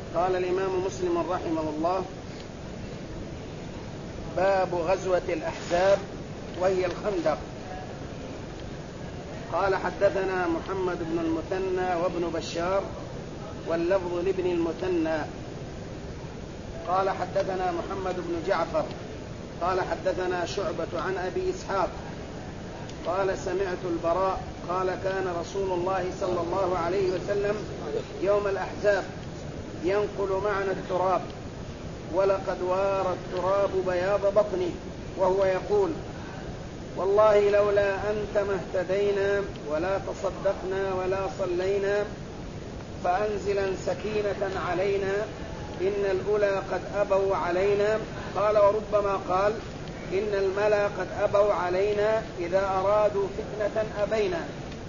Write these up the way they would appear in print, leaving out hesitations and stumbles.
قال الإمام مسلم رحمه الله: باب غزوة الأحزاب وهي الخندق. قال: حدثنا محمد بن المثنى وابن بشار، واللفظ لابن المثنى. قال: حدثنا محمد بن جعفر قال: حدثنا شعبة عن أبي إسحاق قال: سمعت البراء قال: كان رسول الله صلى الله عليه وسلم يوم الأحزاب ينقل معنا التراب، ولقد وارى التراب بياض بطنه، وهو يقول: والله لولا أنت ما اهتدينا ولا تصدقنا ولا صلينا، فأنزلا سكينة علينا، إن الأولى قد أبوا علينا. قال: وربما قال: إن الملا قد أبوا علينا إذا أرادوا فتنة أبينا،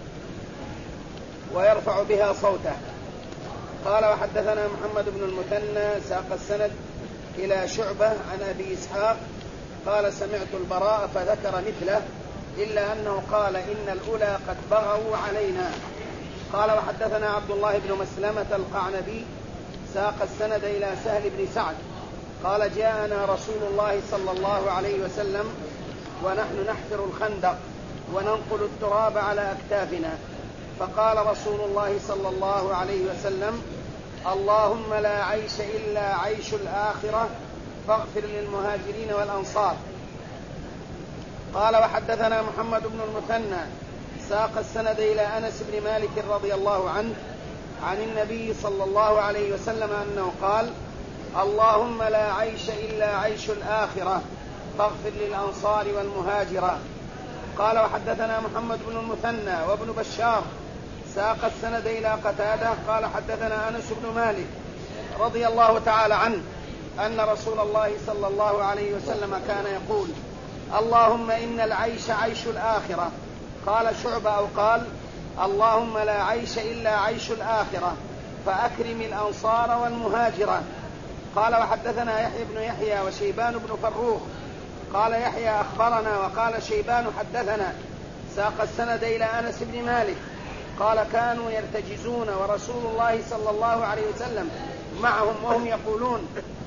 ويرفع بها صوته. قال: وحدثنا محمد بن المثنى ساق السند إلى شعبة عن أبي إسحاق قال: سمعت البراء فذكر مثله، إلا أنه قال: إن الأولى قد بغوا علينا. قال: وحدثنا عبد الله بن مسلمة القعنبي ساق السند إلى سهل بن سعد قال: جاءنا رسول الله صلى الله عليه وسلم ونحن نحفر الخندق وننقل التراب على أكتافنا، فقال رسول الله صلى الله عليه وسلم: اللهم لا عيش إلا عيش الآخرة، فاغفر للمهاجرين والأنصار. قال: وحدثنا محمد بن المثنى ساق السند إلى أنس بن مالك رضي الله عنه عن النبي صلى الله عليه وسلم أنه قال: اللهم لا عيش إلا عيش الآخرة، فاغفر للأنصار والمهاجرة. قال: وحدثنا محمد بن المثنى وابن بشار ساق السند إلى قتادة قال: حدثنا أنس بن مالك رضي الله تعالى عنه أن رسول الله صلى الله عليه وسلم كان يقول: اللهم إن العيش عيش الآخرة. قال شعبة أو قال: اللهم لا عيش إلا عيش الآخرة، فأكرم الأنصار والمهاجرة. قال: وحدثنا يحيى بن يحيى وشيبان بن فروخ قال يحيى: أخبرنا، وقال شيبان: حدثنا. ساق السند إلى أنس بن مالك قال: كانوا يرتجزون ورسول الله صلى الله عليه وسلم معهم وهم يقولون: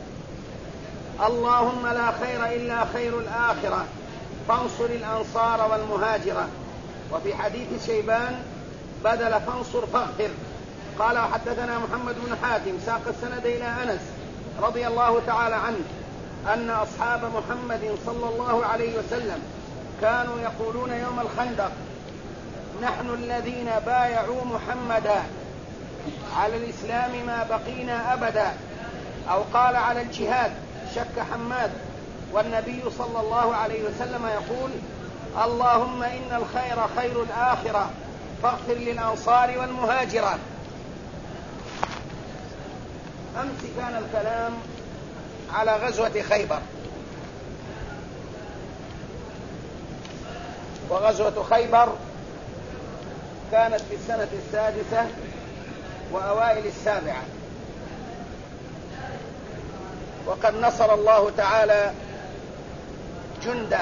اللهم لا خير إلا خير الآخرة، فانصر الأنصار والمهاجرة. وفي حديث شيبان بدل فانصر فاغفر. قال: وحدثنا محمد بن حاتم ساق السند إلى أنس رضي الله تعالى عنه أن أصحاب محمد صلى الله عليه وسلم كانوا يقولون يوم الخندق: نحن الذين بايعوا محمدا على الإسلام ما بقينا أبدا، أو قال على الجهاد، شك حماد، والنبي صلى الله عليه وسلم يقول: اللهم إن الخير خير الآخرة، فاغفر للأنصار والمهاجرة. أمس كان الكلام على غزوة خيبر، وغزوة خيبر كانت في السنة 6 وأوائل 7، وقد نصر الله تعالى جنده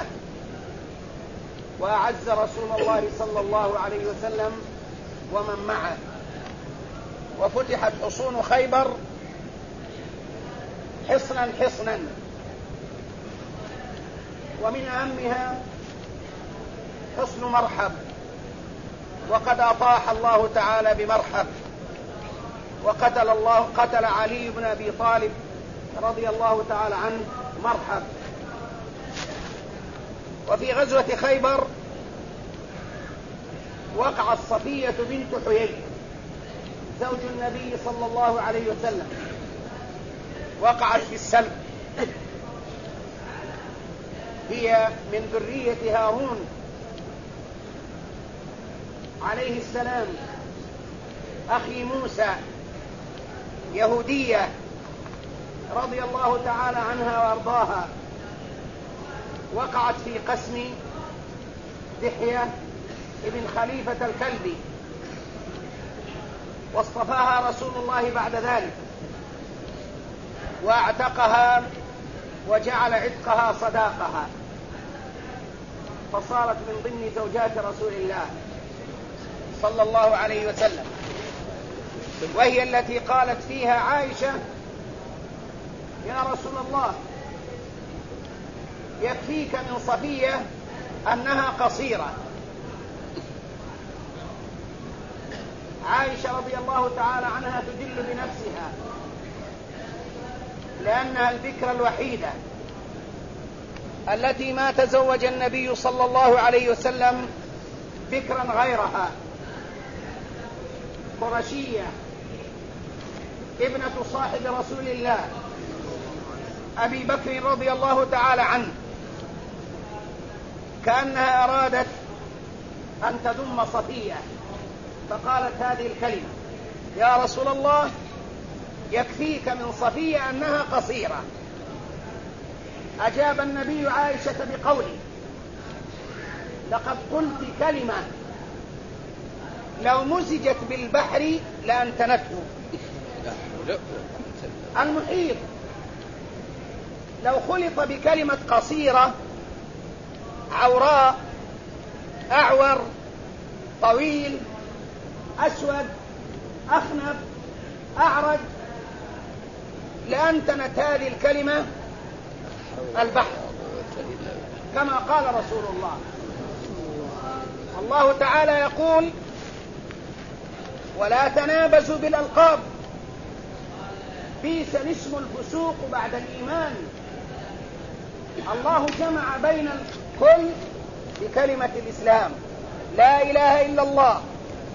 وأعز رسول الله صلى الله عليه وسلم ومن معه، وفتحت حصون خيبر حصنا حصنا، ومن أهمها حصن مرحب، وقد أطاح الله تعالى بمرحب، قتل علي بن أبي طالب رضي الله تعالى عنه مرحب. وفي غزوة خيبر وقعت صفية بنت حيي زوج النبي صلى الله عليه وسلم، وقعت في السلب. هي من ذرية هارون عليه السلام أخي موسى، يهودية رضي الله تعالى عنها وأرضاها، وقعت في قسم دحية ابن خليفة الكلبي، واصطفاها رسول الله بعد ذلك واعتقها وجعل عتقها صداقها، فصارت من ضمن زوجات رسول الله صلى الله عليه وسلم، وهي التي قالت فيها عائشة: يا رسول الله يكفيك من صفية أنها قصيرة. عائشة رضي الله تعالى عنها تدل بنفسها لأنها البكرة الوحيدة التي ما تزوج النبي صلى الله عليه وسلم بكرا غيرها، قرشية ابنة صاحب رسول الله أبي بكر رضي الله تعالى عنه، كأنها أرادت أن تذم صفية فقالت هذه الكلمة: يا رسول الله يكفيك من صفية أنها قصيرة. أجاب النبي عائشة بقوله: لقد قلت كلمة لو مزجت بالبحر لأنتنته. المحيط لو خلط بكلمة قصيرة عوراء أعور طويل أسود أخنب أعرج لأنتنت هذه الكلمة البحر، كما قال رسول الله. الله تعالى يقول: ولا تنابزوا بالألقاب بئس الاسم الفسوق بعد الإيمان. الله جمع بين الكل بكلمة الإسلام: لا إله إلا الله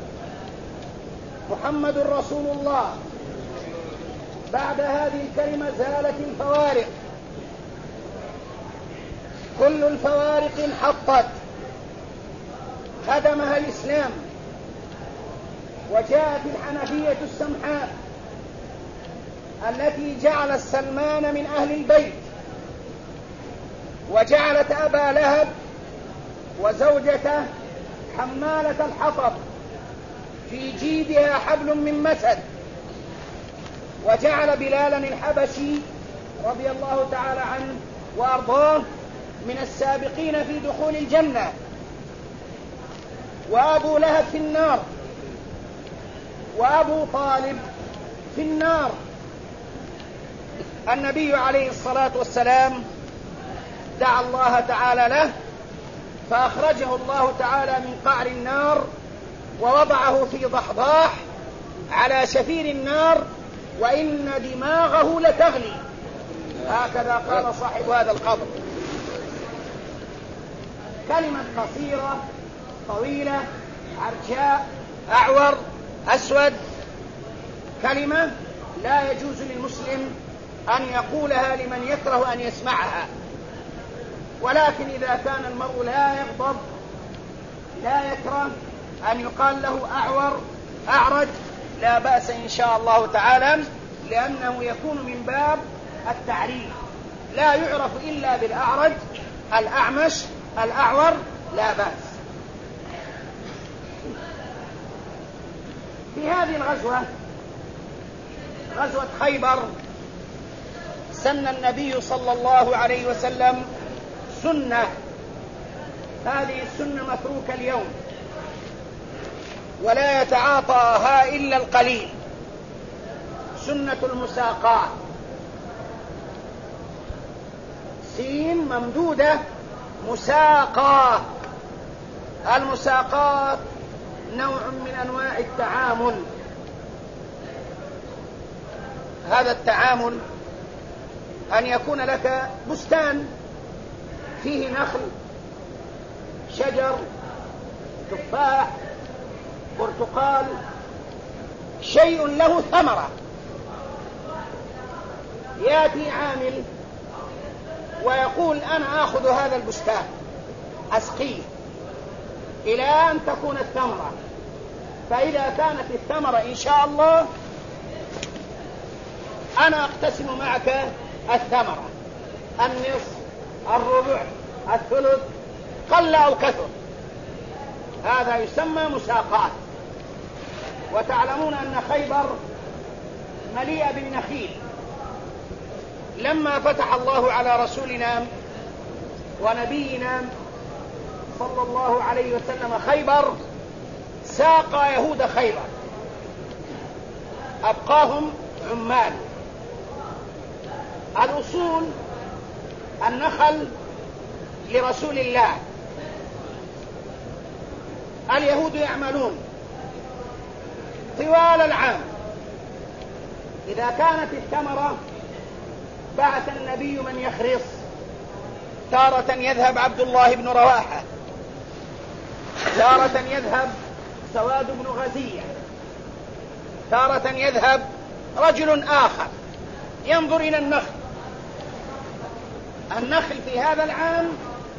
محمد رسول الله. بعد هذه الكلمة زالت الفوارق، كل الفوارق انحطت، هدمها الإسلام، وجاءت الحنفية السمحاء التي جعلت سلمان من أهل البيت، وجعلت أبا لهب وزوجته حمالة الحطب في جيدها حبل من مسد، وجعل بلالا الحبشي رضي الله تعالى عنه وأرضاه من السابقين في دخول الجنة، وأبو لهب في النار، وأبو طالب في النار. النبي عليه الصلاة والسلام دعا الله تعالى له فأخرجه الله تعالى من قعر النار ووضعه في ضحضاح على شفير النار، وإن دماغه لتغلي، هكذا قال صاحب هذا القبر. كلمة قصيرة طويلة عرجاء أعور أسود، كلمة لا يجوز للمسلم أن يقولها لمن يكره أن يسمعها، ولكن إذا كان المرء لا يغضب لا يكره أن يقال له أعور أعرج لا بأس إن شاء الله تعالى، لأنه يكون من باب التعريف، لا يعرف إلا بالأعرج الأعمش الأعور لا بأس. في هذه الغزوة، غزوة خيبر، سن النبي صلى الله عليه وسلم سنة، هذه السنة متروكة اليوم ولا يتعاطاها إلا القليل، سنة المساقات، سين ممدودة مساقات. المساقات نوع من أنواع التعامل، هذا التعامل أن يكون لك بستان فيه نخل شجر تفاح برتقال، شيء له ثمرة، يأتي عامل ويقول أنا آخذ هذا البستان أسقيه إلى أن تكون الثمرة، فإذا كانت الثمرة إن شاء الله أنا أقتسم معك الثمرة، النصف الربع الثلث قل أو كثر، هذا يسمى مساقات. وتعلمون أن خيبر مليئة بالنخيل، لما فتح الله على رسولنا ونبينا صلى الله عليه وسلم خيبر ساق يهود خيبر، أبقاهم عمال. أصول النخل لرسول الله. اليهود يعملون طوال العام، إذا كانت الثمرة بعث النبي من يخرص، تارة يذهب عبد الله بن رواحة، تارة يذهب سواد بن غزية، تارة يذهب رجل آخر ينظر إلى النخل. النخل في هذا العام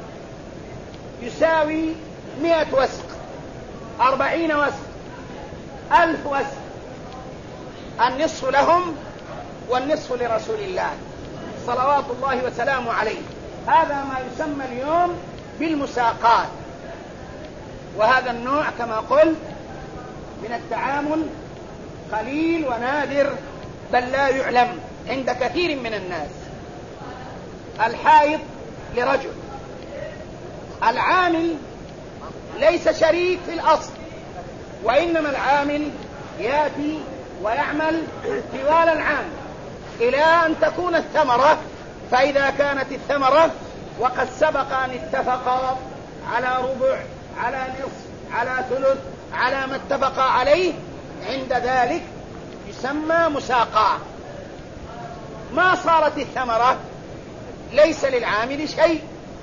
يساوي 100 وسق، 40 وسق، 1000 وسق، النصف لهم والنصف لرسول الله صلوات الله وسلامه عليه. هذا ما يسمى اليوم بالمساقات، وهذا النوع كما قلت من التعامل قليل ونادر، بل لا يعلم عند كثير من الناس. الحائط لرجل، العامل ليس شريك في الأصل، وإنما العامل يأتي ويعمل طوال العام إلى أن تكون الثمرة. فإذا كانت الثمرة وقد سبق أن اتفقا على ربع، على نصف، على ثلث، على ما اتفقا عليه، عند ذلك يسمى مساقاه. ما صارت الثمرة ليس للعامل شيء،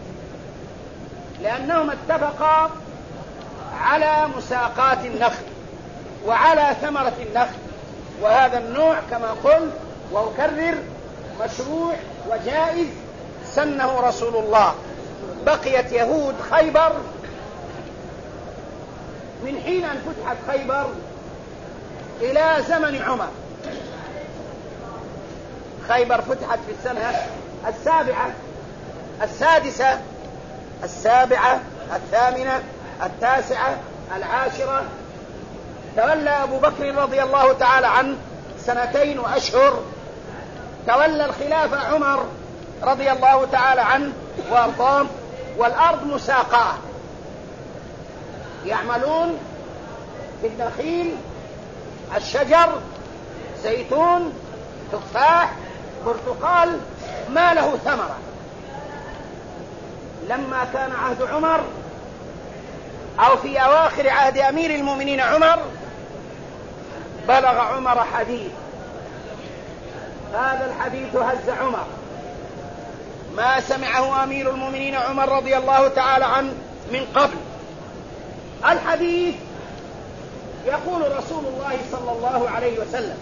لأنهم اتفقا على مساقات النخل وعلى ثمرة النخل. وهذا النوع كما قلت وأكرر مشروع وجائز، سنه رسول الله. بقيت يهود خيبر من حين أن فتحت خيبر إلى زمن عمر. خيبر فتحت في السنة 7، 6، 7، 8، 9، 10. تولى أبو بكر رضي الله تعالى عنه 2 وأشهر. تولى الخلافة عمر رضي الله تعالى عنه وارضاه. والأرض مساقاه، يعملون بالنخيل، الشجر، زيتون، تفاح، برتقال، ما له ثمرة. لما كان عهد عمر أو في أواخر عهد أمير المؤمنين عمر، بلغ عمر حديث، هذا الحديث هز عمر، ما سمعه أمير المؤمنين عمر رضي الله تعالى عنه من قبل. الحديث يقول رسول الله صلى الله عليه وسلم: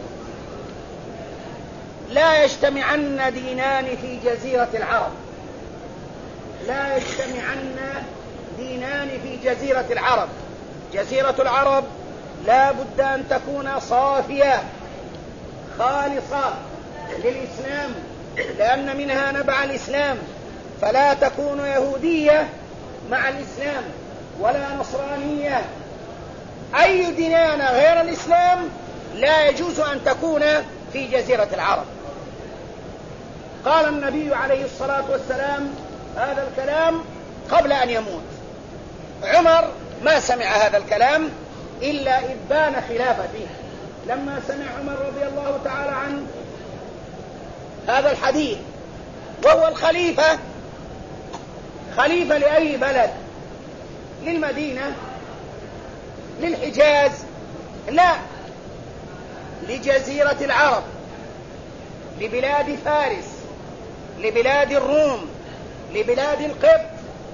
لا يجتمعن دينان في جزيرة العرب، لا يجتمعن دينان في جزيرة العرب. جزيرة العرب لا بد أن تكون صافية خالصة للإسلام، لأن منها نبع الإسلام، فلا تكون يهودية مع الإسلام ولا نصرانية. أي ديانة غير الإسلام لا يجوز أن تكون في جزيرة العرب. قال النبي عليه الصلاة والسلام هذا الكلام قبل أن يموت. عمر ما سمع هذا الكلام إلا إذ بان خلافته. لما سمع عمر رضي الله تعالى عنه هذا الحديث، وهو الخليفة، خليفة لأي بلد؟ للمدينة؟ للحجاز؟ لا، لجزيرة العرب، لبلاد فارس، لبلاد الروم، لبلاد القبط.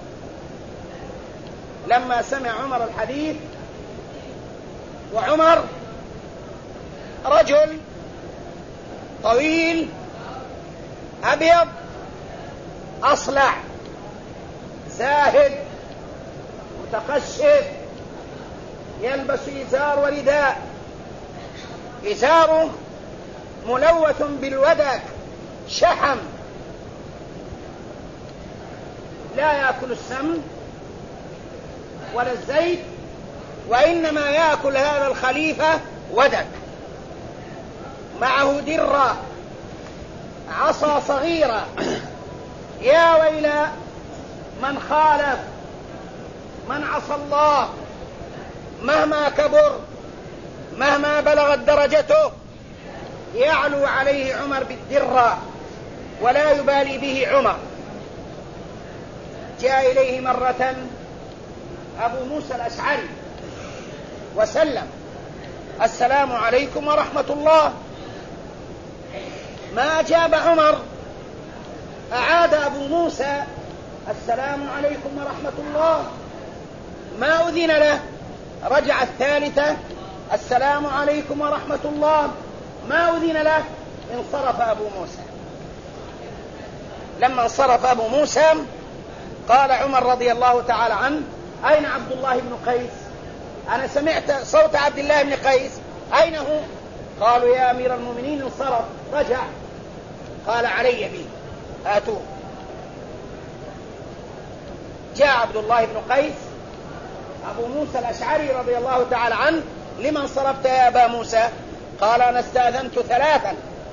لما سمع عمر الحديث، وعمر رجل طويل أبيض أصلع زاهد متقشف، يلبس إزار ورداء، إزاره ملوث بالودك شحم، لا يأكل السمن ولا الزيت، وإنما يأكل هذا الخليفة ودك، معه درة، عصا صغيرة. يا ويل من خالف، من عصى الله مهما كبر، مهما بلغت درجته، يعلو عليه عمر بالدرة ولا يبالي به عمر. جاء إليه مرة أبو موسى الأشعري وسلم: السلام عليكم ورحمة الله. ما أجاب عمر، أعاد أبو موسى: السلام عليكم ورحمة الله. ما أذن له، رجع الثالثة: السلام عليكم ورحمة الله. ما أذن له، انصرف أبو موسى. لما انصرف أبو موسى قال عمر رضي الله تعالى عنه: أين عبد الله بن قيس؟ أنا سمعت صوت عبد الله بن قيس، أين هو؟ قالوا: يا أمير المؤمنين انصرف، رجع. قال: علي به، هاتوه. جاء عبد الله بن قيس. أبو موسى الأشعري رضي الله تعالى عنه: لمن صرفت يا أبا موسى؟ قال: أنا استأذنت 3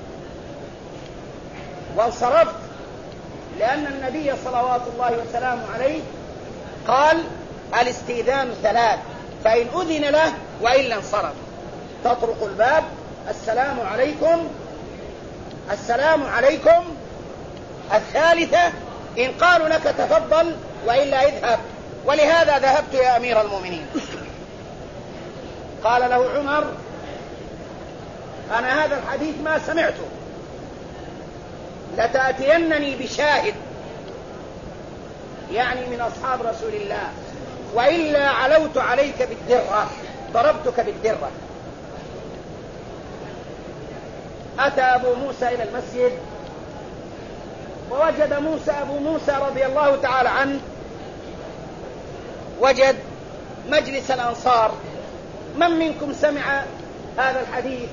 وانصرفت، لأن النبي صلوات الله وسلامه عليه قال: الاستئذان 3، فإن أذن له وإلا انصرف. تطرق الباب: السلام عليكم، السلام عليكم. الثالثة إن قالوا لك تفضل وإلا اذهب، ولهذا ذهبت يا أمير المؤمنين. قال له عمر: أنا هذا الحديث ما سمعته، لتأتينني بشاهد، يعني من أصحاب رسول الله، وإلا علوت عليك بالدرة، ضربتك بالدرة. أتى أبو موسى إلى المسجد، ووجد أبو موسى رضي الله تعالى عنه وجد مجلس الأنصار. من منكم سمع هذا الحديث؟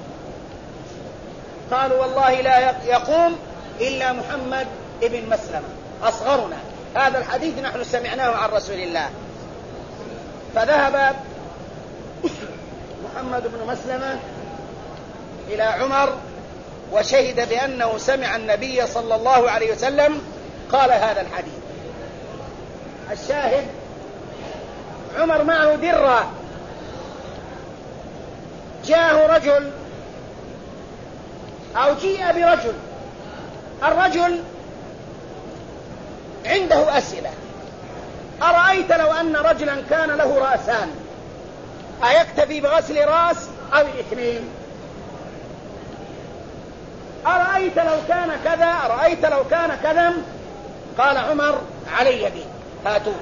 قالوا: والله لا يقوم إلا محمد ابن مسلمة أصغرنا، هذا الحديث نحن سمعناه عن رسول الله. فذهب محمد بن مسلمة إلى عمر وشهد بأنه سمع النبي صلى الله عليه وسلم قال هذا الحديث. الشاهد: عمر معه درة. جاءه رجل أو جيء برجل، الرجل عنده أسئلة: أرأيت لو أن رجلا كان له رأسان، أيكتفي بغسل رأس أو الاثنين؟ أرأيت لو كان كذا، أرأيت لو كان كذا؟ قال عمر: علي به، هاتوه.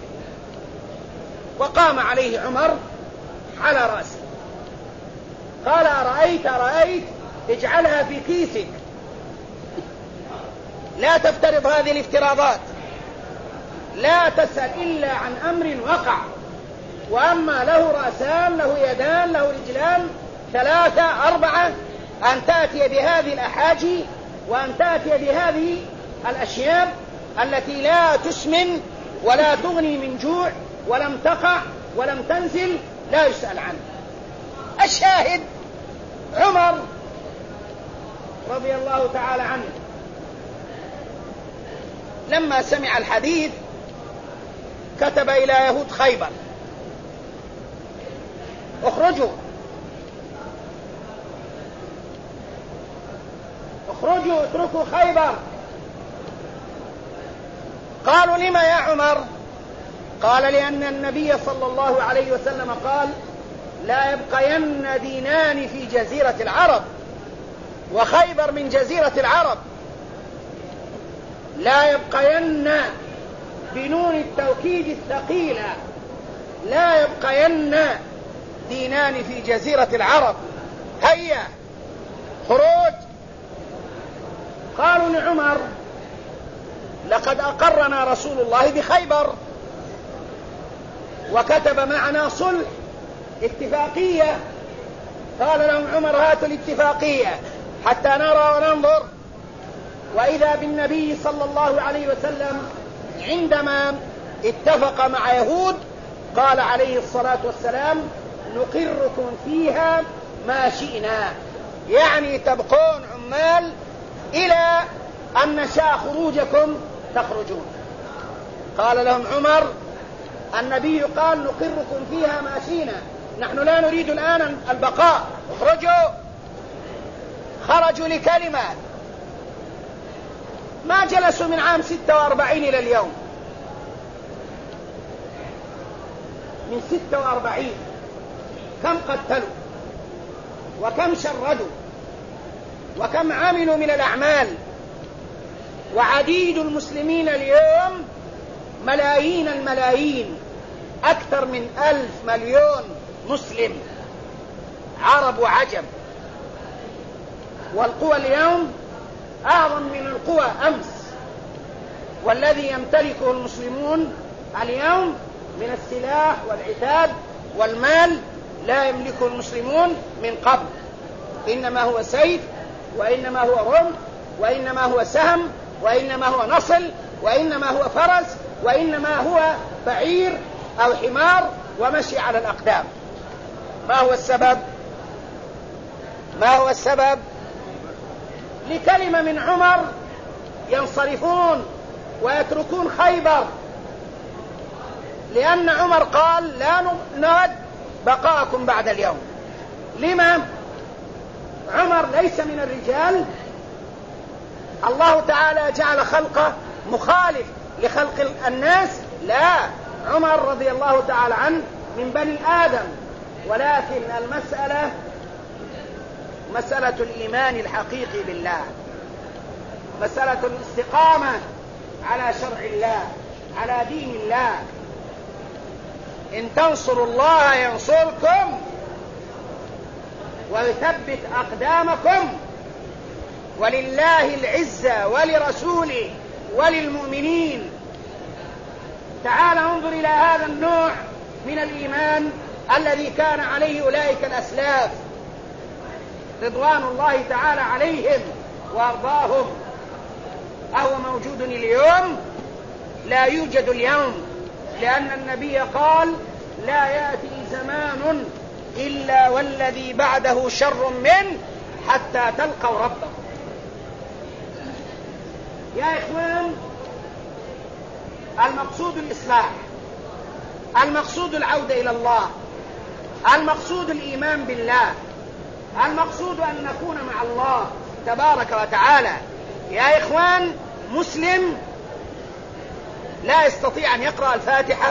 وقام عليه عمر على رأسه. قال: أرأيت اجعلها في كيسك، لا تفترض هذه الافتراضات، لا تسأل إلا عن أمر وقع. وأما له رأسان، له يدان، له رجلان، 3 4، أن تأتي بهذه الأحاجي وأن تأتي بهذه الأشياء التي لا تسمن ولا تغني من جوع ولم تقع ولم تنزل، لا يسأل عنه. الشاهد: عمر رضي الله تعالى عنه لما سمع الحديث كتب إلى يهود خيبر: اخرجوا اتركوا خيبر. قالوا: لما يا عمر؟ قال: لأن النبي صلى الله عليه وسلم قال: لا يبقين دينان في جزيرة العرب، وخيبر من جزيرة العرب. لا يبقين بنون التوكيد الثقيلة، لا يبقين دينان في جزيرة العرب، هيا خروج. قالوا لعمر: لقد أقرنا رسول الله بخيبر وكتب معنا صلح، اتفاقية. قال لهم عمر: هاتوا الاتفاقية حتى نرى وننظر. وإذا بالنبي صلى الله عليه وسلم عندما اتفق مع يهود قال عليه الصلاة والسلام: نقركم فيها ما شئنا، يعني تبقون عمال إلى أن نشاء خروجكم تخرجون. قال لهم عمر: النبي قال نقركم فيها ما شئنا، نحن لا نريد الآن البقاء، اخرجوا. خرجوا لكلمة، ما جلسوا من عام 46 إلى اليوم، من 46 كم قتلوا وكم شردوا وكم عملوا من الأعمال. وعديد المسلمين اليوم ملايين الملايين، أكثر من 1,000 مليون مسلم، عرب وعجم. والقوى اليوم أعظم من القوى أمس، والذي يمتلكه المسلمون اليوم من السلاح والعتاد والمال لا يملكه المسلمون من قبل، إنما هو سيف، وإنما هو رمح، وإنما هو سهم، وإنما هو نصل، وإنما هو فرس، وإنما هو بعير أو حمار ومشي على الأقدام. ما هو السبب؟ ما هو السبب؟ لكلمة من عمر ينصرفون ويتركون خيبر، لأن عمر قال لا نود بقاءكم بعد اليوم. لما؟ عمر ليس من الرجال، الله تعالى جعل خلقه مخالف لخلق الناس، لا، عمر رضي الله تعالى عنه من بني آدم، ولكن المسألة مسألة الإيمان الحقيقي بالله، مسألة الاستقامة على شرع الله، على دين الله. إن تنصروا الله ينصركم ويثبت أقدامكم، ولله العزة ولرسوله وللمؤمنين. تعال انظر إلى هذا النوع من الإيمان الذي كان عليه أولئك الأسلاف رضوان الله تعالى عليهم وأرضاهم. أهو موجود اليوم؟ لا يوجد اليوم، لأن النبي قال لا يأتي زمان إلا والذي بعده شر منه حتى تلقوا ربكم. يا إخوان، المقصود الإصلاح، المقصود العودة إلى الله، المقصود الإيمان بالله، المقصود أن نكون مع الله تبارك وتعالى. يا إخوان، مسلم لا يستطيع أن يقرأ الفاتحة،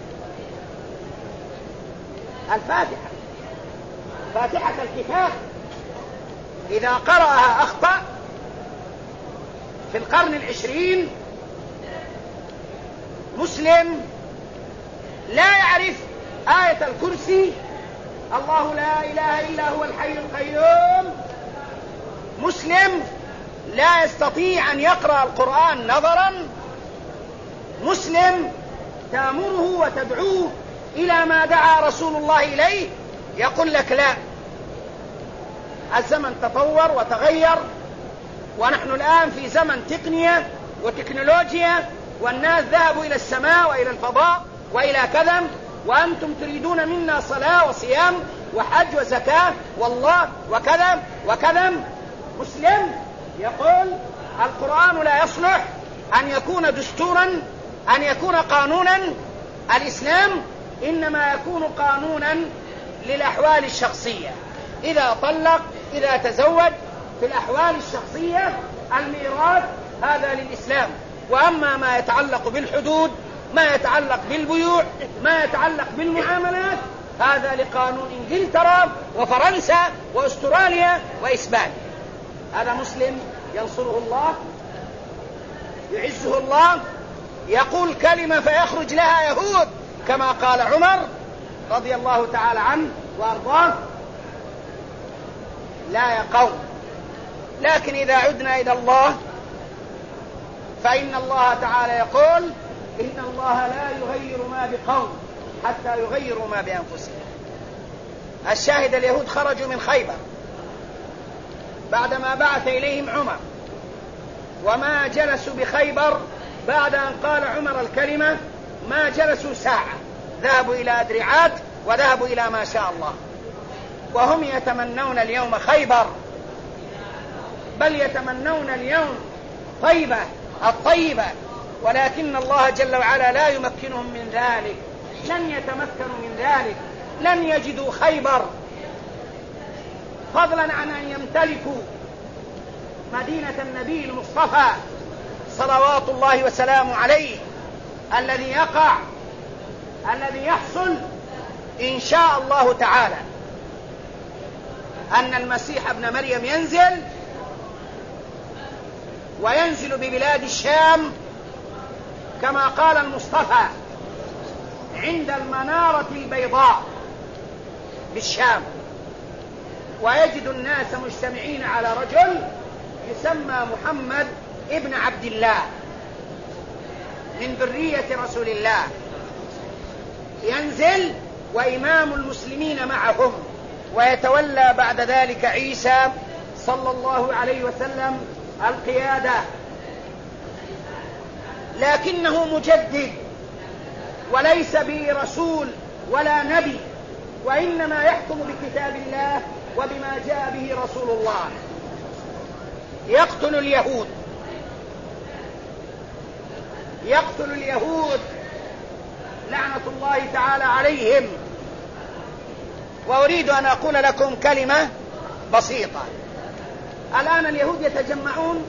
فاتحة الكتاب إذا قرأها أخطأ. في القرن 20 مسلم لا يعرف آية الكرسي، الله لا إله إلا هو الحي القيوم. مسلم لا يستطيع أن يقرأ القرآن نظرا. مسلم تأمره وتدعوه إلى ما دعا رسول الله إليه يقول لك لا. الزمن تطور وتغير، ونحن الآن في زمن تقنية وتكنولوجيا، والناس ذهبوا إلى السماء وإلى الفضاء وإلى كذا، وأنتم تريدون منا صلاة وصيام وحج وزكاة والله وكذا وكذا. مسلم يقول القرآن لا يصلح أن يكون دستورا، أن يكون قانونا. الإسلام إنما يكون قانونا للأحوال الشخصية، إذا طلق، إذا تزوج، في الأحوال الشخصية. الميراث هذا للإسلام، وأما ما يتعلق بالحدود، ما يتعلق بالبيوع، ما يتعلق بالمعاملات، هذا لقانون إنجلترا وفرنسا وأستراليا وإسبانيا. هذا مسلم ينصره الله، يعزه الله، يقول كلمة فيخرج لها يهود كما قال عمر رضي الله تعالى عنه وأرضاه. لا يا قوم. لكن إذا عدنا إلى الله فإن الله تعالى يقول إن الله لا يغير ما بقوم حتى يغيروا ما بأنفسهم. الشاهد، اليهود خرجوا من خيبر بعدما بعث إليهم عمر، وما جلسوا بخيبر بعد أن قال عمر الكلمة، ما جلسوا ساعة، ذهبوا إلى أدرعات وذهبوا إلى ما شاء الله، وهم يتمنون اليوم خيبر، بل يتمنون اليوم طيبة الطيبة، ولكن الله جل وعلا لا يمكنهم من ذلك، لن يتمكنوا من ذلك، لن يجدوا خيبر، فضلا عن أن يمتلكوا مدينة النبي المصطفى صلوات الله وسلامه عليه الذي يقع، الذي يحصل إن شاء الله تعالى، أن المسيح ابن مريم ينزل، وينزل ببلاد الشام كما قال المصطفى عند المنارة البيضاء بالشام، ويجد الناس مجتمعين على رجل يسمى محمد ابن عبد الله من ذرية رسول الله، ينزل وإمام المسلمين معهم، ويتولى بعد ذلك عيسى صلى الله عليه وسلم القيادة، لكنه مجدد وليس برسول ولا نبي، وإنما يحكم بكتاب الله وبما جاء به رسول الله. يقتل اليهود، يقتل اليهود لعنة الله تعالى عليهم. وأريد أن أقول لكم كلمة بسيطة. الآن اليهود يتجمعون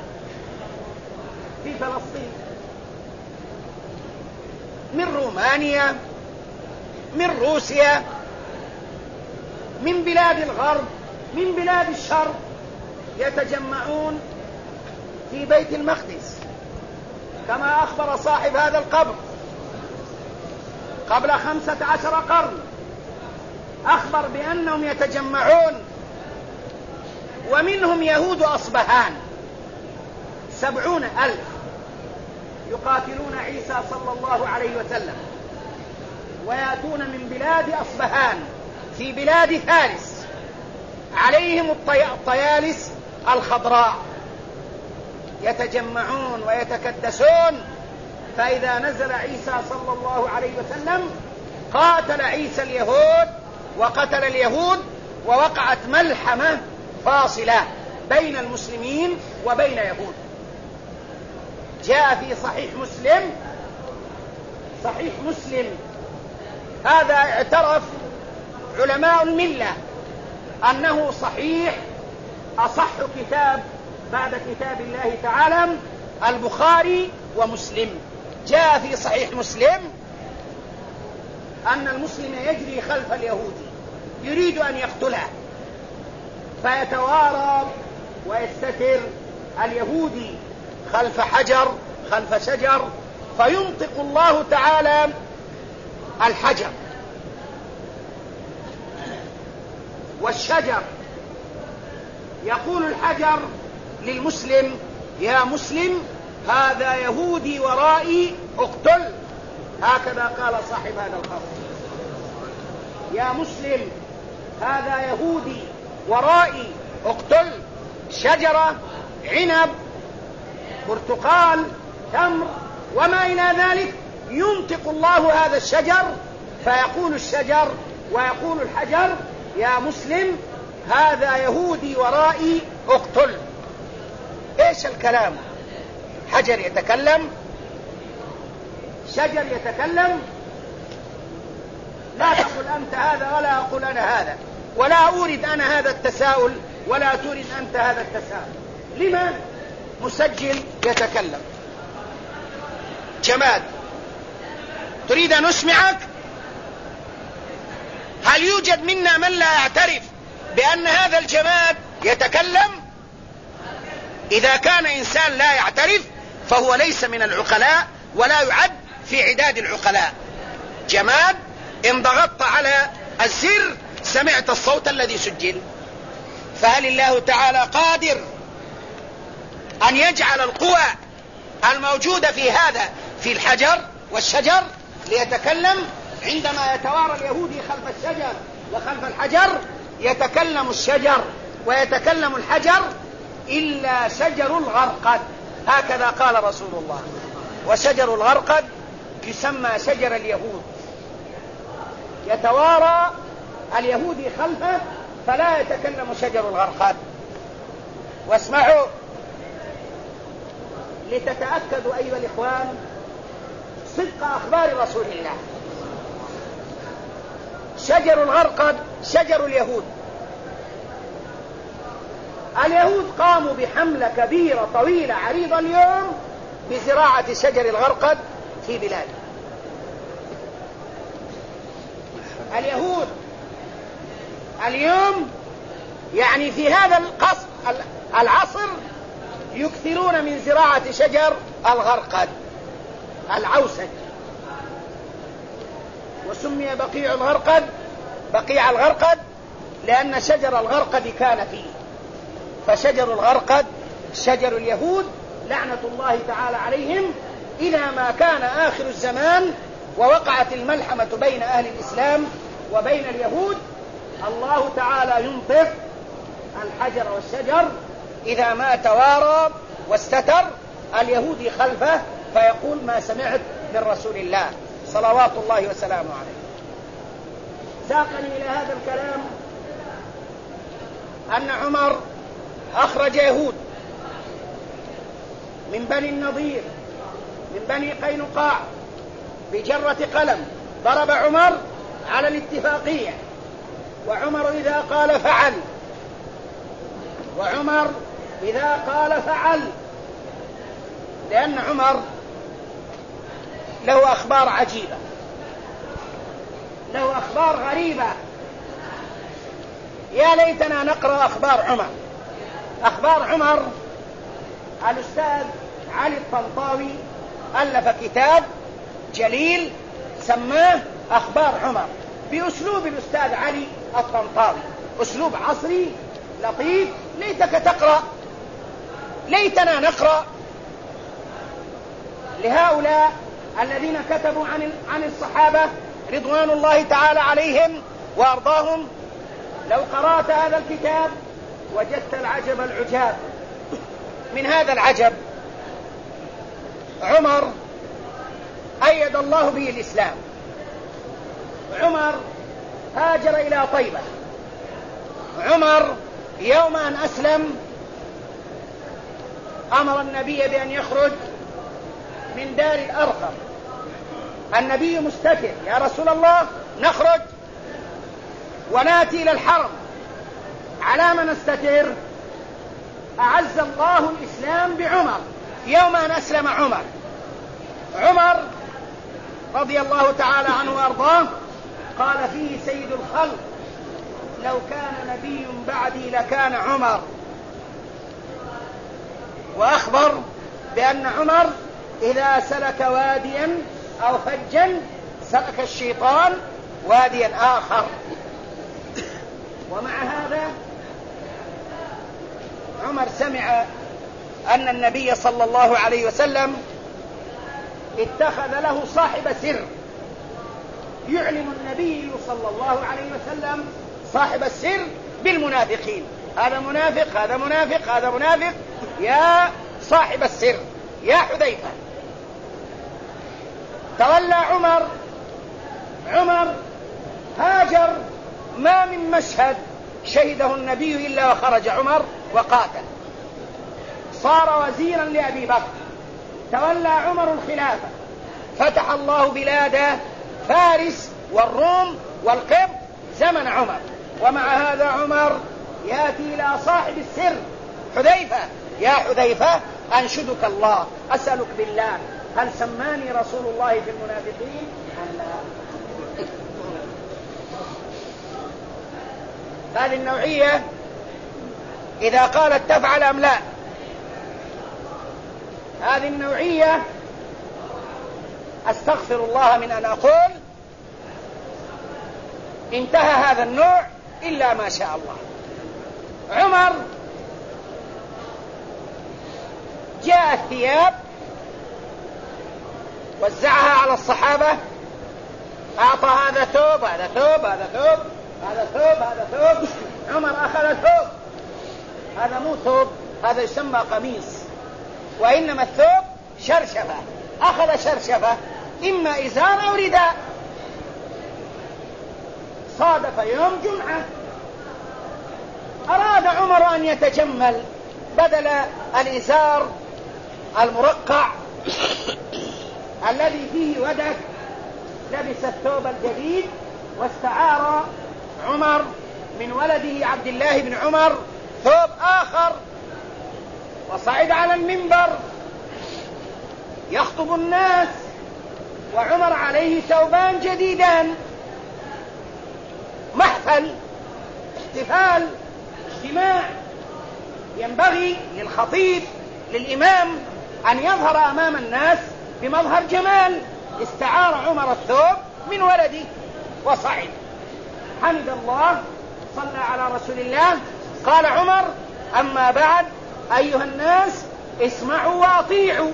في فلسطين، من رومانيا، من روسيا، من بلاد الغرب، من بلاد الشرق، يتجمعون في بيت المقدس، كما أخبر صاحب هذا القبر قبل 15 قرن، أخبر بأنهم يتجمعون، ومنهم يهود أصبهان 70,000 يقاتلون عيسى صلى الله عليه وسلم، ويأتون من بلاد أصبهان في بلاد فارس، عليهم الطيالس الخضراء، يتجمعون ويتكدسون. فإذا نزل عيسى صلى الله عليه وسلم قاتل عيسى اليهود وقتل اليهود، ووقعت ملحمة فاصلة بين المسلمين وبين يهود. جاء في صحيح مسلم، هذا اعترف علماء الملة أنه صحيح، أصح كتاب بعد كتاب الله تعالى البخاري ومسلم. جاء في صحيح مسلم أن المسلم يجري خلف اليهودي يريد أن يقتله، فيتوارى ويستتر اليهودي خلف حجر، خلف شجر، فينطق الله تعالى الحجر والشجر، يقول الحجر للمسلم: يا مسلم، هذا يهودي ورائي، اقتل. هكذا قال صاحب هذا الخبر: يا مسلم، هذا يهودي ورائي، اقتل. شجرة، عنب، برتقال، تمر، وما إلى ذلك، ينطق الله هذا الشجر، فيقول الشجر ويقول الحجر: يا مسلم، هذا يهودي ورائي، اقتل. ايش الكلام؟ حجر يتكلم، شجر يتكلم. لا تقل أنت هذا ولا أقول أنا هذا، ولا أورد أنا هذا التساؤل ولا تورد أنت هذا التساؤل. لما؟ مسجل يتكلم. جماد، تريد أن أسمعك؟ هل يوجد منا من لا يعترف بأن هذا الجماد يتكلم؟ إذا كان إنسان لا يعترف فهو ليس من العقلاء ولا يعد في عداد العقلاء. جماد، إن ضغطت على الزر سمعت الصوت الذي سجل. فهل الله تعالى قادر أن يجعل القوى الموجودة في هذا في الحجر والشجر ليتكلم؟ عندما يتوارى اليهودي خلف الشجر وخلف الحجر يتكلم الشجر ويتكلم الحجر إلا شجر الغرقد، هكذا قال رسول الله. وشجر الغرقد يسمى شجر اليهود، يتوارى اليهودي خلفه فلا يتكلم شجر الغرقد. واسمعوا لتتأكدوا أيها الإخوان صدق أخبار رسول الله. شجر الغرقد شجر اليهود. اليهود قاموا بحملة كبيرة طويلة عريضة اليوم بزراعة شجر الغرقد في بلاده. اليهود اليوم يعني في هذا العصر يكثرون من زراعة شجر الغرقد العوسج، وسمي بقيع الغرقد لأن شجر الغرقد كان فيه. فشجر الغرقد شجر اليهود لعنة الله تعالى عليهم، إلى ما كان آخر الزمان ووقعت الملحمة بين أهل الإسلام وبين اليهود، الله تعالى ينطق الحجر والشجر إذا ما توارى واستتر اليهودي خلفه فيقول ما سمعت من رسول الله صلوات الله وسلامه عليه. ساقني إلى هذا الكلام أن عمر أخرج يهود من بني النضير من بني قينقاع بجرة قلم، ضرب عمر على الاتفاقية، وعمر إذا قال فعل، وعمر إذا قال فعل، لأن عمر له أخبار عجيبة، له أخبار غريبة. يا ليتنا نقرأ أخبار عمر. أخبار عمر الأستاذ علي الطنطاوي ألف كتاب جليل سماه أخبار عمر بأسلوب الأستاذ علي الطنطاوي، أسلوب عصري لطيف. ليتك تقرأ، ليتنا نقرأ لهؤلاء الذين كتبوا عن الصحابة رضوان الله تعالى عليهم وأرضاهم. لو قرأت هذا الكتاب وجدت العجب العجاب. من هذا العجب عمر أيد الله به الإسلام. عمر هاجر إلى طيبة. عمر يوم أن أسلم أمر النبي بأن يخرج من دار الأرقم. النبي مستتر، يا رسول الله نخرج وناتي إلى الحرم، على ما نستتر؟ أعز الله الإسلام بعمر. يوم أن أسلم عمر رضي الله تعالى عنه وأرضاه قال فيه سيد الخلق لو كان نبي بعدي لكان عمر. وأخبر بأن عمر إذا سلك واديا أو فجا سلك الشيطان واديا آخر. ومع هذا عمر سمع أن النبي صلى الله عليه وسلم اتخذ له صاحب سر. يعلم النبي صلى الله عليه وسلم صاحب السر بالمنافقين، هذا منافق هذا منافق هذا منافق، يا صاحب السر يا حذيفة. تولى عمر هاجر. ما من مشهد شهده النبي إلا وخرج عمر وقاتل. صار وزيرا لأبي بكر. تولى عمر الخلافة. فتح الله بلاد فارس والروم والقبط زمن عمر. ومع هذا عمر يأتي إلى صاحب السر حذيفة، يا حذيفة أنشدك الله أسألك بالله هل سماني رسول الله في المنافقين أم لا؟ هذه النوعية إذا قالت تفعل أم لا، هذه النوعية أستغفر الله من أن أقول انتهى هذا النوع إلا ما شاء الله. عمر جاء الثياب وزعها على الصحابة، أعطى هذا ثوب هذا ثوب هذا ثوب هذا ثوب هذا ثوب. عمر أخذ ثوب، هذا مو ثوب، هذا يسمى قميص، وإنما الثوب شرشفة. أخذ شرشفة إما إزار أو رداء. صادف يوم جمعة، أراد عمر أن يتجمل، بدل الإزار المرقع الذي فيه ودك لبس الثوب الجديد، واستعار عمر من ولده عبد الله بن عمر ثوب آخر، وصعد على المنبر يخطب الناس وعمر عليه ثوبان جديدان، محفل، احتفال، اجتماع، ينبغي للخطيب للإمام أن يظهر أمام الناس بمظهر جمال. استعار عمر الثوب من ولده وصعد، حمد الله، صلى على رسول الله. قال عمر: أما بعد أيها الناس اسمعوا وأطيعوا.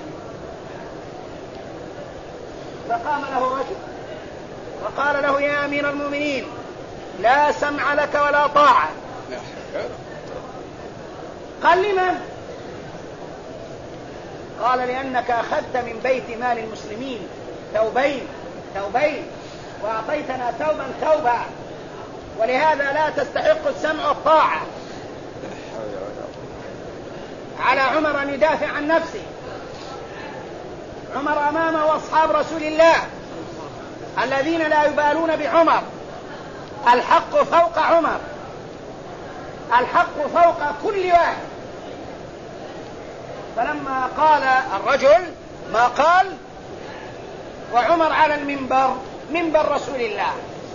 فقام له رجل وقال له: يا أمير المؤمنين، لا سمع لك ولا طاعة. قال: لمن؟ قال: لأنك أخذت من بيت مال المسلمين ثوبين وأعطيتنا ثوبا، ولهذا لا تستحق السمع والطاعة. على عمر أن يدافع عن نفسه. عمر أمامه أصحاب رسول الله الذين لا يبالون بعمر. الحق فوق عمر، الحق فوق كل واحد. فلما قال الرجل ما قال وعمر على المنبر، منبر رسول الله،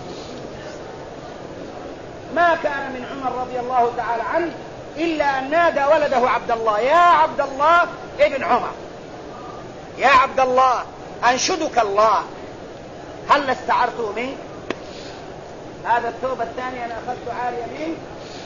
ما كان من عمر رضي الله تعالى عنه إلا أن نادى ولده عبد الله: يا عبد الله ابن عمر، يا عبد الله أنشدك الله، هل استعرته منك؟ هذا الثوب الثاني أنا أخذت عارية منه،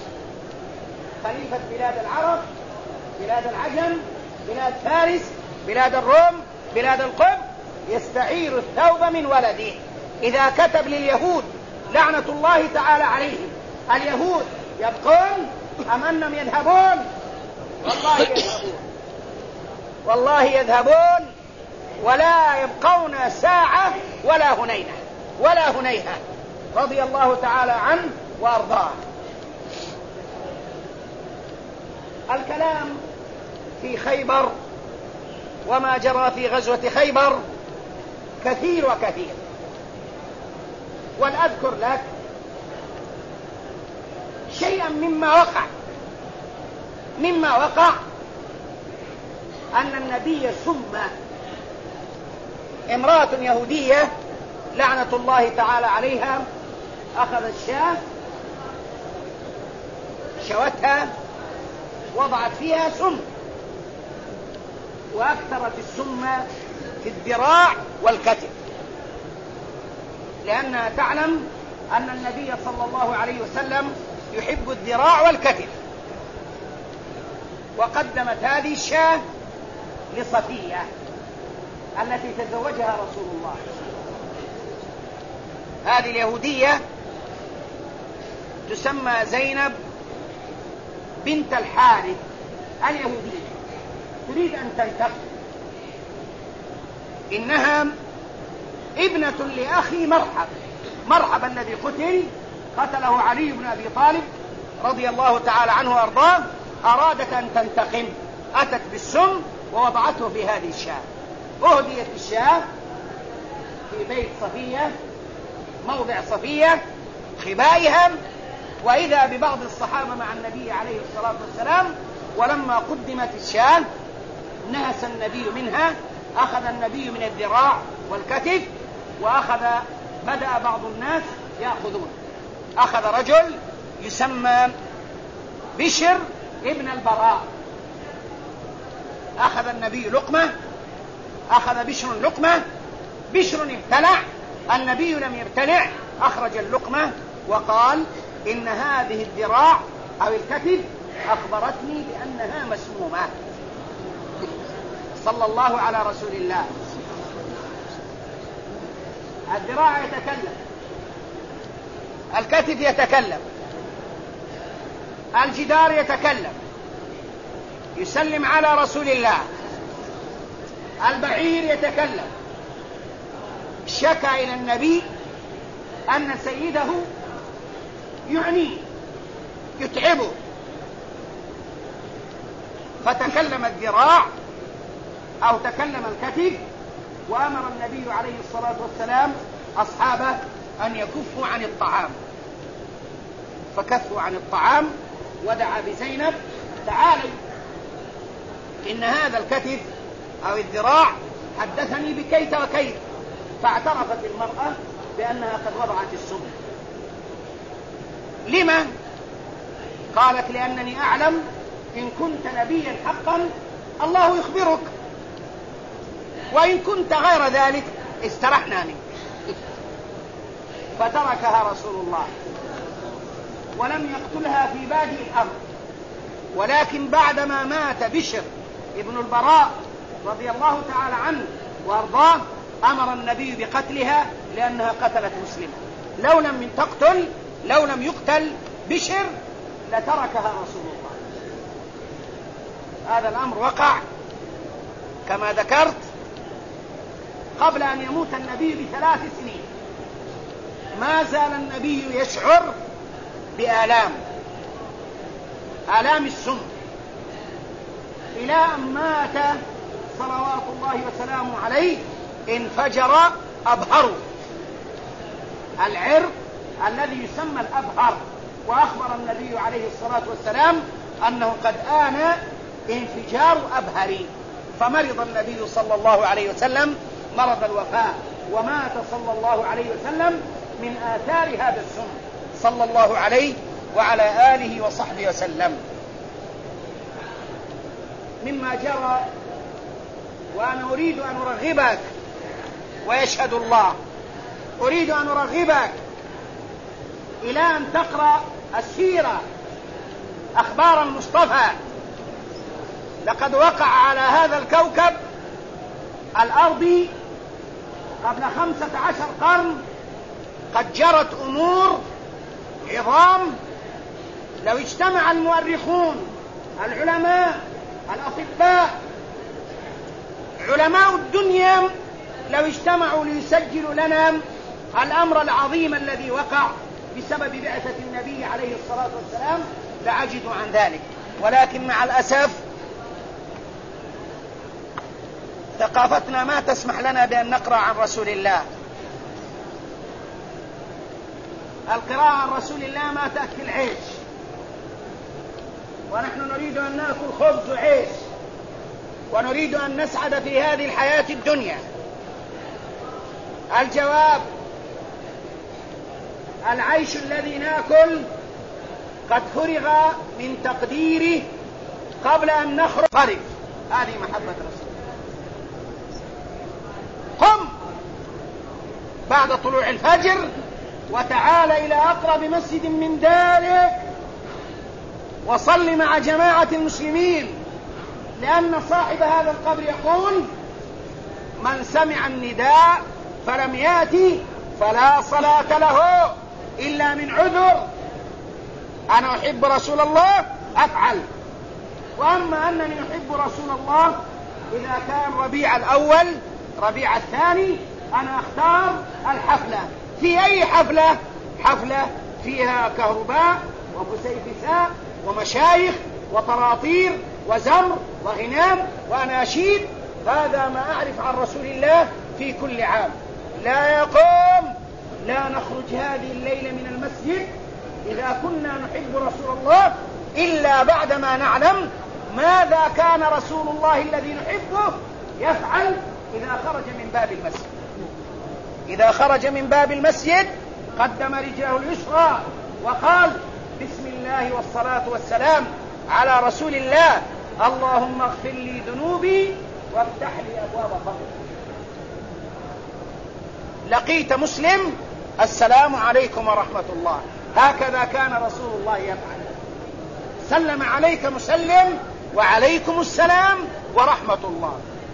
خليفة بلاد العرب، بلاد العجم، بلاد فارس، بلاد الروم، بلاد القبط، يستعير الثوب من ولده. إذا كتب لليهود لعنة الله تعالى عليهم: اليهود يبقون أم أنهم يذهبون؟ والله يذهبون، والله يذهبون، ولا يبقون ساعة ولا هنيهة رضي الله تعالى عنه وأرضاه. الكلام في خيبر وما جرى في غزوة خيبر كثير وكثير، ولأذكر لك شيئا مما وقع أن النبي سم. امرأة يهودية لعنة الله تعالى عليها أخذت شاة، شوتها، وضعت فيها سم، وأكثرت السم في الذراع والكتف، لأنها تعلم أن النبي صلى الله عليه وسلم يحب الذراع والكتف. وقدمت هذه الشاة لصفية التي تزوجها رسول الله. هذه اليهودية تسمى زينب بنت الحارث اليهودية، تريد أن تنتقم. إنها ابنة لأخي مرحب الذي قتله علي بن أبي طالب رضي الله تعالى عنه وأرضاه. أرادت أن تنتقم، أتت بالسم ووضعته في هذه الشاة. أهديت الشاة في بيت صفية، موضع صفية، خبائها، وإذا ببعض الصحابة مع النبي عليه الصلاة والسلام. ولما قدمت الشاة نهس النبي منها، أخذ النبي من الذراع والكتف، بدأ بعض الناس يأخذون. أخذ رجل يسمى بشر ابن البراء، أخذ النبي لقمة، أخذ بشر لقمة، بشر ابتلع، النبي لم يبتلع، أخرج اللقمة وقال: إن هذه الذراع أو الكتف أخبرتني بأنها مسمومة. صلى الله على رسول الله. الذراع يتكلم، الكتف يتكلم، الجدار يتكلم، يسلم على رسول الله، البعير يتكلم. شكى إلى النبي أن سيده يعنيه يتعبه، فتكلم الذراع أو تكلم الكتف، وأمر النبي عليه الصلاة والسلام أصحابه أن يكفوا عن الطعام، فكفوا عن الطعام ودعا بزينب: تعالي، إن هذا الكتف أو الذراع حدثني بكيت وكيت. فاعترفت المرأة بأنها قد وضعت السم. لما؟ قالت لأنني أعلم إن كنت نبيا حقا الله يخبرك، وإن كنت غير ذلك استرحنا منك. فتركها رسول الله ولم يقتلها في بادئ الأمر، ولكن بعدما مات بشر ابن البراء رضي الله تعالى عنه وارضاه أمر النبي بقتلها لأنها قتلت مسلما. لو لم يقتل بشر لتركها رسول الله. هذا الأمر وقع كما ذكرت قبل أن يموت النبي ب3 سنين. ما زال النبي يشعر بآلام السم إلى أن مات صلوات الله وسلامه عليه. انفجر أبهر، العرق الذي يسمى الأبهر، وأخبر النبي عليه الصلاة والسلام أنه قد آن انفجار أبهري. فمرض النبي صلى الله عليه وسلم مرض الوفاة، ومات صلى الله عليه وسلم من آثار هذا السم صلى الله عليه وعلى آله وصحبه وسلم. مما جرى، وأنا أريد أن أرغبك ويشهد الله، أريد أن أرغبك إلى أن تقرأ السيرة، أخبار المصطفى. لقد وقع على هذا الكوكب الأرضي قبل 15 قرن قد جرت أمور عظام. لو اجتمع المؤرخون، العلماء، الأطباء، علماء الدنيا، لو اجتمعوا ليسجلوا لنا الأمر العظيم الذي وقع بسبب بعثة النبي عليه الصلاة والسلام لعجزوا عن ذلك. ولكن مع الأسف ثقافتنا ما تسمح لنا بأن نقرأ عن رسول الله. القراءة عن رسول الله ما تأكل العيش، ونحن نريد أن نأكل خبز وعيش، ونريد أن نسعد في هذه الحياة الدنيا. الجواب: العيش الذي نأكل قد فرغ من تقديره قبل أن نخرج. قرب، هذه محبة رسول الله. قم بعد طلوع الفجر وتعال إلى أقرب مسجد من دارك وصل مع جماعة المسلمين، لأن صاحب هذا القبر يقول: من سمع النداء فلم يأتي فلا صلاة له إلا من عذر. أنا أحب رسول الله أفعل، وأما أنني أحب رسول الله إذا كان ربيع الأول ربيع الثاني أنا أختار الحفلة. في أي حفلة؟ حفلة فيها كهرباء وفسيفساء ومشايخ وطراطير وزمر وغنام وأناشيد. هذا ما أعرف عن رسول الله في كل عام. لا يقوم، لا نخرج هذه الليلة من المسجد إذا كنا نحب رسول الله إلا بعدما نعلم ماذا كان رسول الله الذي نحبه يفعل إذا خرج من باب المسجد. إذا خرج من باب المسجد قدم رجله اليسرى وقال: بسم الله والصلاة والسلام على رسول الله، اللهم اغفر لي ذنوبي وافتح لي أبواب فضلك. لقيت مسلم: السلام عليكم ورحمة الله. هكذا كان رسول الله يفعل. سلم عليك مسلم وعليكم السلام ورحمة الله.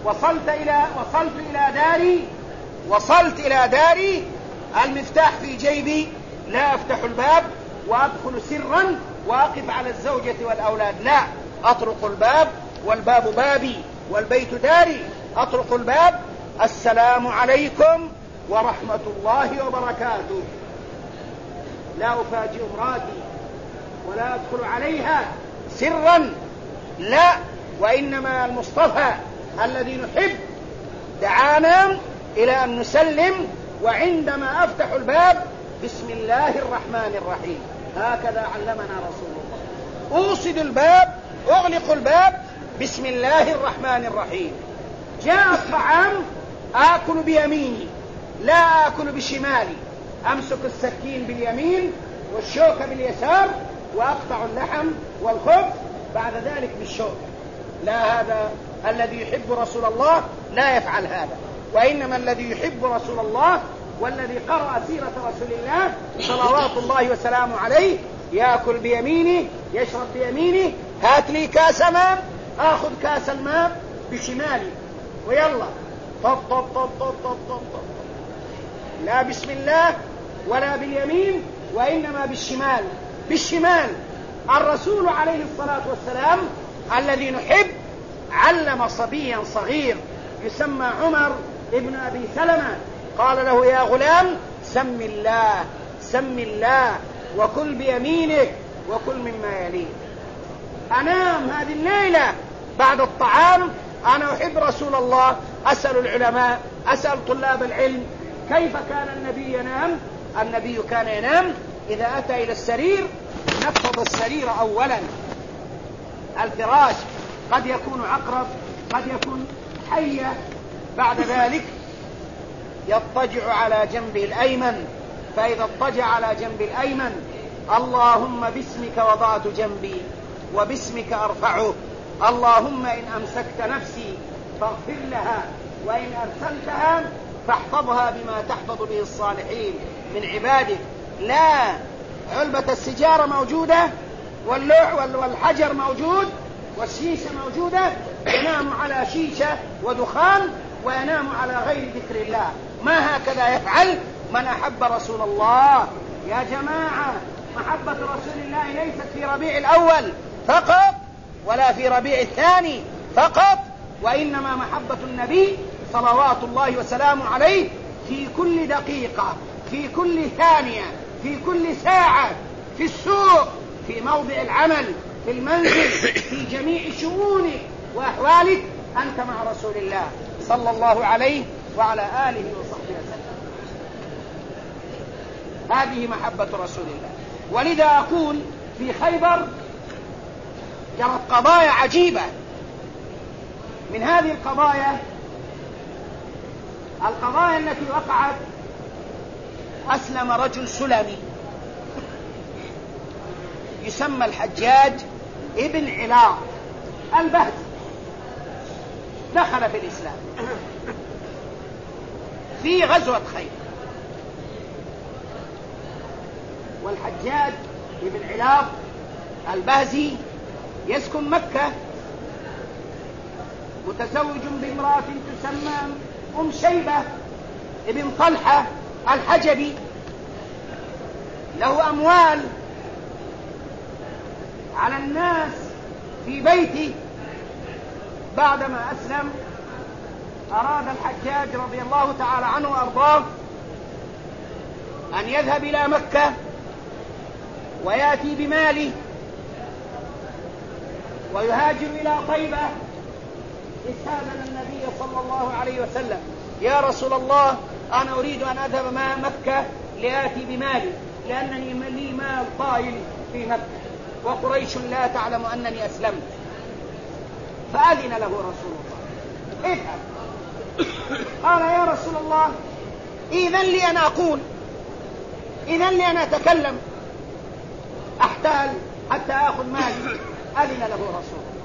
وصلت إلى داري، المفتاح في جيبي، لا أفتح الباب وأدخل سرا وأقف على الزوجة والأولاد، لا، أطرق الباب والباب بابي والبيت داري. أطرق الباب: السلام عليكم ورحمة الله وبركاته. لا أفاجئ امراتي ولا أدخل عليها سرا، لا، وإنما المصطفى الذي نحب دعانا إلى أن نسلم، وعندما أفتح الباب: بسم الله الرحمن الرحيم. هكذا علمنا رسول الله. أوصد الباب، أغلق الباب: بسم الله الرحمن الرحيم. جاء الطعام آكل بيميني لا آكل بشمالي، أمسك السكين باليمين والشوكة باليسار وأقطع اللحم والخبز بعد ذلك بالشوكة. لا، هذا الذي يحب رسول الله لا يفعل هذا، وإنما الذي يحب رسول الله والذي قرأ سيرة رسول الله صلوات الله وسلامه عليه يأكل بيمينه، يشرب بيمينه. هات لي كاس ماء، آخذ كاس الماء بشمالي ويلا طب طب طب طب طب طب طب. لا بسم الله ولا باليمين، وإنما بالشمال. بالشمال. الرسول عليه الصلاة والسلام الذي نحب علم صبيا صغير يسمى عمر ابن أبي سلمة، قال له يا غلام سم الله سم الله وكل بيمينك وكل مما يليك. أنام هذه الليلة بعد الطعام أنا أحب رسول الله. أسأل العلماء، أسأل طلاب العلم كيف كان النبي ينام. النبي كان ينام إذا أتى إلى السرير نفض السرير أولا، الفراش قد يكون عقرب قد يكون حية، بعد ذلك يضطجع على جنبه الأيمن، فإذا اضطجع على جنب الأيمن اللهم باسمك وضعت جنبي وباسمك أرفعه، اللهم إن أمسكت نفسي فاغفر لها وإن أرسلتها فاحفظها بما تحفظ به الصالحين من عبادك. لا، علبة السجارة موجودة واللوح والحجر موجود والشيشة موجودة، ينام على شيشة ودخان وينام على غير ذكر الله. ما هكذا يفعل من أحب رسول الله. يا جماعة، محبة رسول الله ليست في ربيع الأول فقط ولا في ربيع الثاني فقط، وإنما محبة النبي صلوات الله وسلامه عليه في كل دقيقة، في كل ثانية، في كل ساعة، في السوق، في موضع العمل، في المنزل، في جميع شؤونك وأحوالك أنت مع رسول الله صلى الله عليه وعلى آله وصحبه وسلم. هذه محبة رسول الله. ولذا أقول في خيبر جرت قضايا عجيبة. من هذه القضايا التي وقعت، أسلم رجل سلمي يسمى الحجاج ابن علاء البهز، دخل في الإسلام في غزوة خيبر. والحجاج ابن علاء البهزي يسكن مكة، متزوج بامرأة تسمى أم شيبة ابن طلحة الحجبي، له أموال على الناس في بيته. بعدما أسلم أراد الحجاج رضي الله تعالى عنه وأرضاه أن يذهب إلى مكة ويأتي بماله ويهاجر إلى طيبة. استأذن النبي صلى الله عليه وسلم: يا رسول الله، أنا أريد أن أذهب مع مكة لآتي بمالي، لأنني لي مال طائل في مكة وقريش لا تعلم أنني أسلمت. فأذن له رسول الله: اذهب. قال: يا رسول الله، إذن لي أن أقول، إذن لي أن أتكلم، أحتال حتى أخذ مالي. أذن له رسول الله.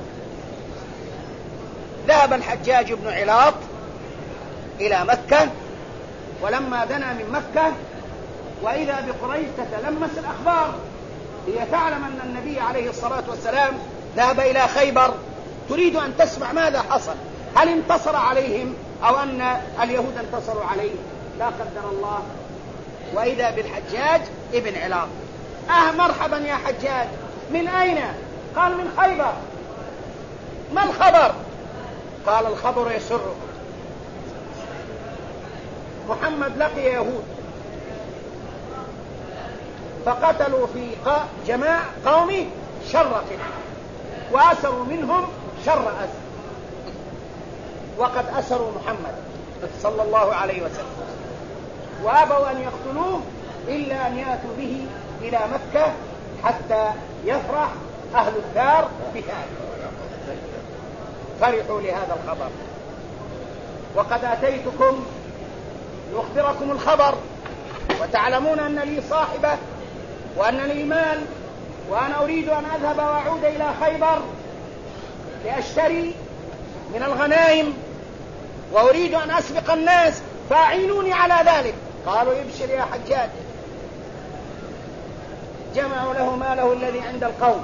ذهب الحجاج بن علاط إلى مكة، ولما دنا من مكة وإذا بقريش تتلمس الأخبار، هي تعلم أن النبي عليه الصلاة والسلام ذهب إلى خيبر، تريد أن تسمع ماذا حصل، هل انتصر عليهم أو أن اليهود انتصروا عليه. لا قدر الله. وإذا بالحجاج ابن علاط: مرحبا يا حجاج، من أين؟ قال: من خيبر. ما الخبر؟ قال: الخبر يسرك، محمد لقي يهود فقتلوا في جماع قومي شر قتل، وأسروا منهم شر أسر، وقد أسروا محمد صلى الله عليه وسلم، وأبوا أن يقتلوه إلا أن يأتوا به إلى مكة حتى يفرح أهل الدار بذلك. فرحوا لهذا الخبر. وقد أتيتكم لأخبركم الخبر، وتعلمون أن لي صاحبة وأن لي مال، وأنا أريد أن أذهب وأعود إلى خيبر لأشتري من الغنائم، وأريد أن أسبق الناس، فأعينوني على ذلك. قالوا ابشر يا حجاج. جمعوا له ماله الذي عند القوم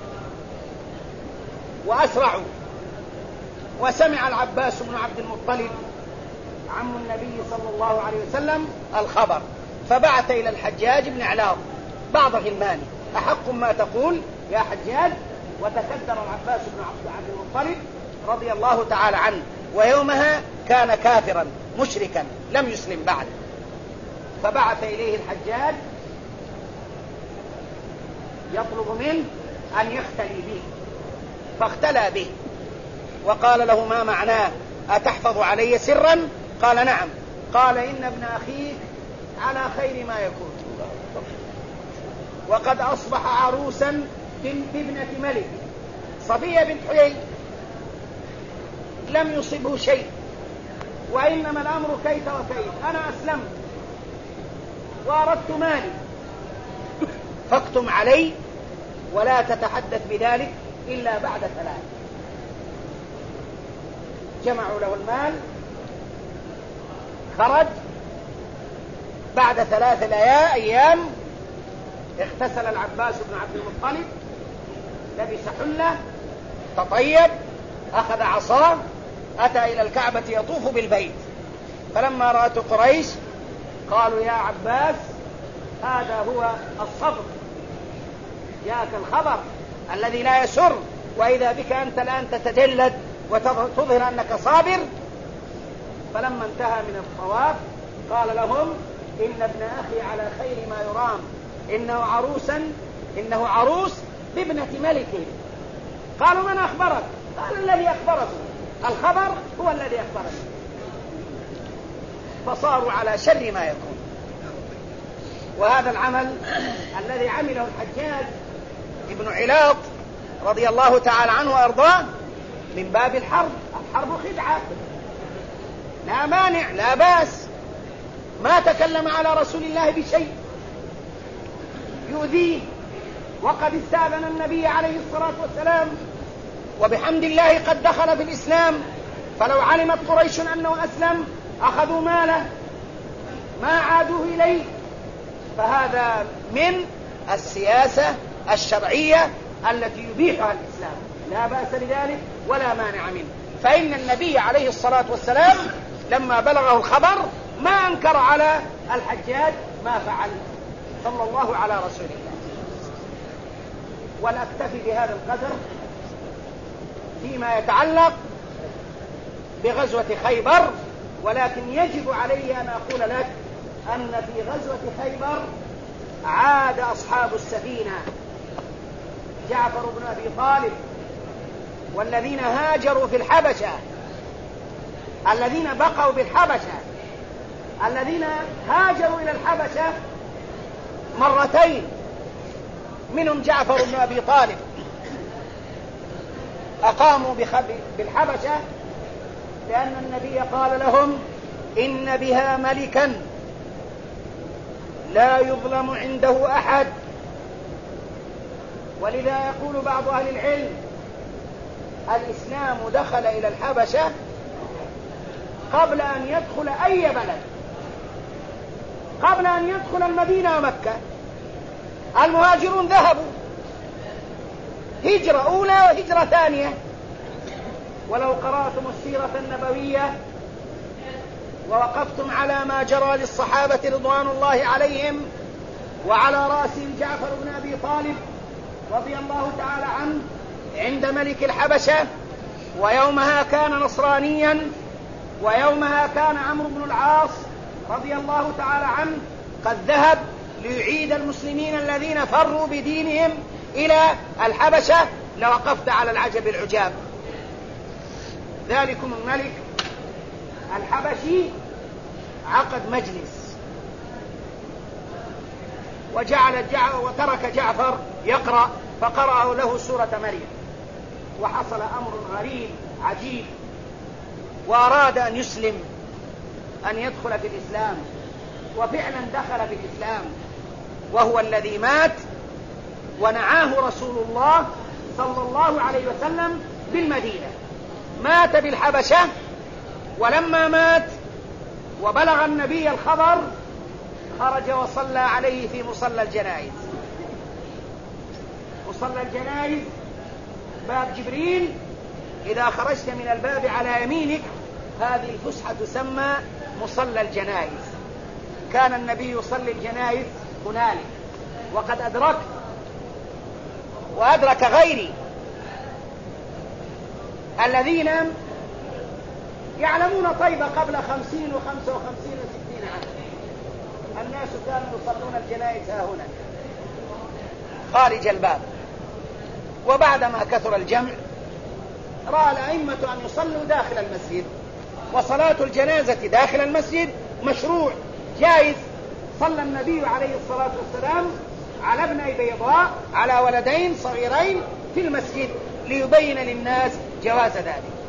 وأسرعوا. وسمع العباس بن عبد المطلب عم النبي صلى الله عليه وسلم الخبر، فبعث إلى الحجاج بن علاض بعض غلمانه: أحق ما تقول يا حجاج؟ وتكدر العباس بن عبد المطلب رضي الله تعالى عنه، ويومها كان كافرا مشركا لم يسلم بعد. فبعث إليه الحجاج يطلب منه أن يختلي به، فاختلى به وقال له: ما معناه؟ أتحفظ علي سرا؟ قال: نعم. قال: إن ابن أخيك على خير ما يكون، وقد أصبح عروسا بابنة ملك صفية بنت حيي، لم يصبه شيء، وإنما الأمر كيف وكيف. أنا أسلمت وأردت مالي، فاكتم علي ولا تتحدث بذلك إلا بعد 3. جمعوا له المال، خرج. بعد 3 أيام اغتسل العباس بن عبد المطلب، لبس حلة، تطيب، أخذ عصاه، أتى إلى الكعبة يطوف بالبيت. فلما رأته قريش قالوا: يا عباس، هذا هو الصبر، جاءك الخبر الذي لا يسر، وإذا بك أنت الآن تتجلد وتظهر أنك صابر. فلما انتهى من الطواف قال لهم: إن ابن أخي على خير ما يرام، إنه عروس بابنة ملك. قالوا: من أخبرك؟ قال: الذي أخبرك، الخبر هو الذي أخبرك. فصاروا على شر ما يكون. وهذا العمل الذي عمله الحجاج ابن علاض رضي الله تعالى عنه وأرضاه من باب الحرب خدعة، لا مانع، لا باس. ما تكلم على رسول الله بشيء يؤذيه، وقد استأذن النبي عليه الصلاة والسلام، وبحمد الله قد دخل في الإسلام. فلو علمت قريش أنه أسلم أخذوا ماله، ما عادوه إليه. فهذا من السياسة الشرعية التي يبيحها الإسلام، لا بأس لذلك ولا مانع منه. فإن النبي عليه الصلاة والسلام لما بلغه الخبر ما أنكر على الحجاج ما فعل، صلى الله على رسول الله. ولأكتفي بهذا القدر فيما يتعلق بغزوة خيبر. ولكن يجب علي أن أقول لك أن في غزوة خيبر عاد أصحاب السفينة جعفر بن أبي طالب والذين هاجروا في الحبشة، الذين بقوا بالحبشة، الذين هاجروا إلى الحبشة مرتين، منهم جعفر بن أبي طالب. أقاموا بالحبشة لأن النبي قال لهم: إن بها ملكا لا يظلم عنده أحد. ولذا يقول بعض أهل العلم: الإسلام دخل إلى الحبشة قبل أن يدخل أي بلد، قبل أن يدخل المدينة ومكة. المهاجرون ذهبوا هجرة أولى وهجرة ثانية. ولو قرأتم السيرة النبوية ووقفتم على ما جرى للصحابة رضوان الله عليهم، وعلى رأسهم جعفر بن أبي طالب رضي الله تعالى عنه عند ملك الحبشة، ويومها كان نصرانيا، ويومها كان عمرو بن العاص رضي الله تعالى عنه قد ذهب ليعيد المسلمين الذين فروا بدينهم إلى الحبشة، لوقفت على العجب العجاب. ذلكم الملك الحبشي عقد مجلس وترك جعفر يقرأ، فقرأ له سورة مريم. وحصل أمر غريب عجيب، وأراد أن يسلم أن يدخل في الإسلام، وفعلا دخل في الإسلام، وهو الذي مات ونعاه رسول الله صلى الله عليه وسلم بالمدينة. مات بالحبشة، ولما مات وبلغ النبي الخبر خرج وصلى عليه في مصلى الجنائز. مصلى الجنائز باب جبريل، إذا خرجت من الباب على يمينك هذه الفسحة تسمى مصلى الجنائز. كان النبي يصلي الجنائز هنالك، وقد أدركت وأدرك غيري الذين يعلمون طيبة قبل 50 و55 و60 عام. الناس كانوا يصلون الجنائز ها هنا خارج الباب، وبعدما كثر الجمع رأى الأئمة أن يصلوا داخل المسجد، وصلاة الجنازة داخل المسجد مشروع جائز. صلى النبي عليه الصلاة والسلام على ابني بيضاء، على ولدين صغيرين في المسجد، ليبين للناس جواز ذلك.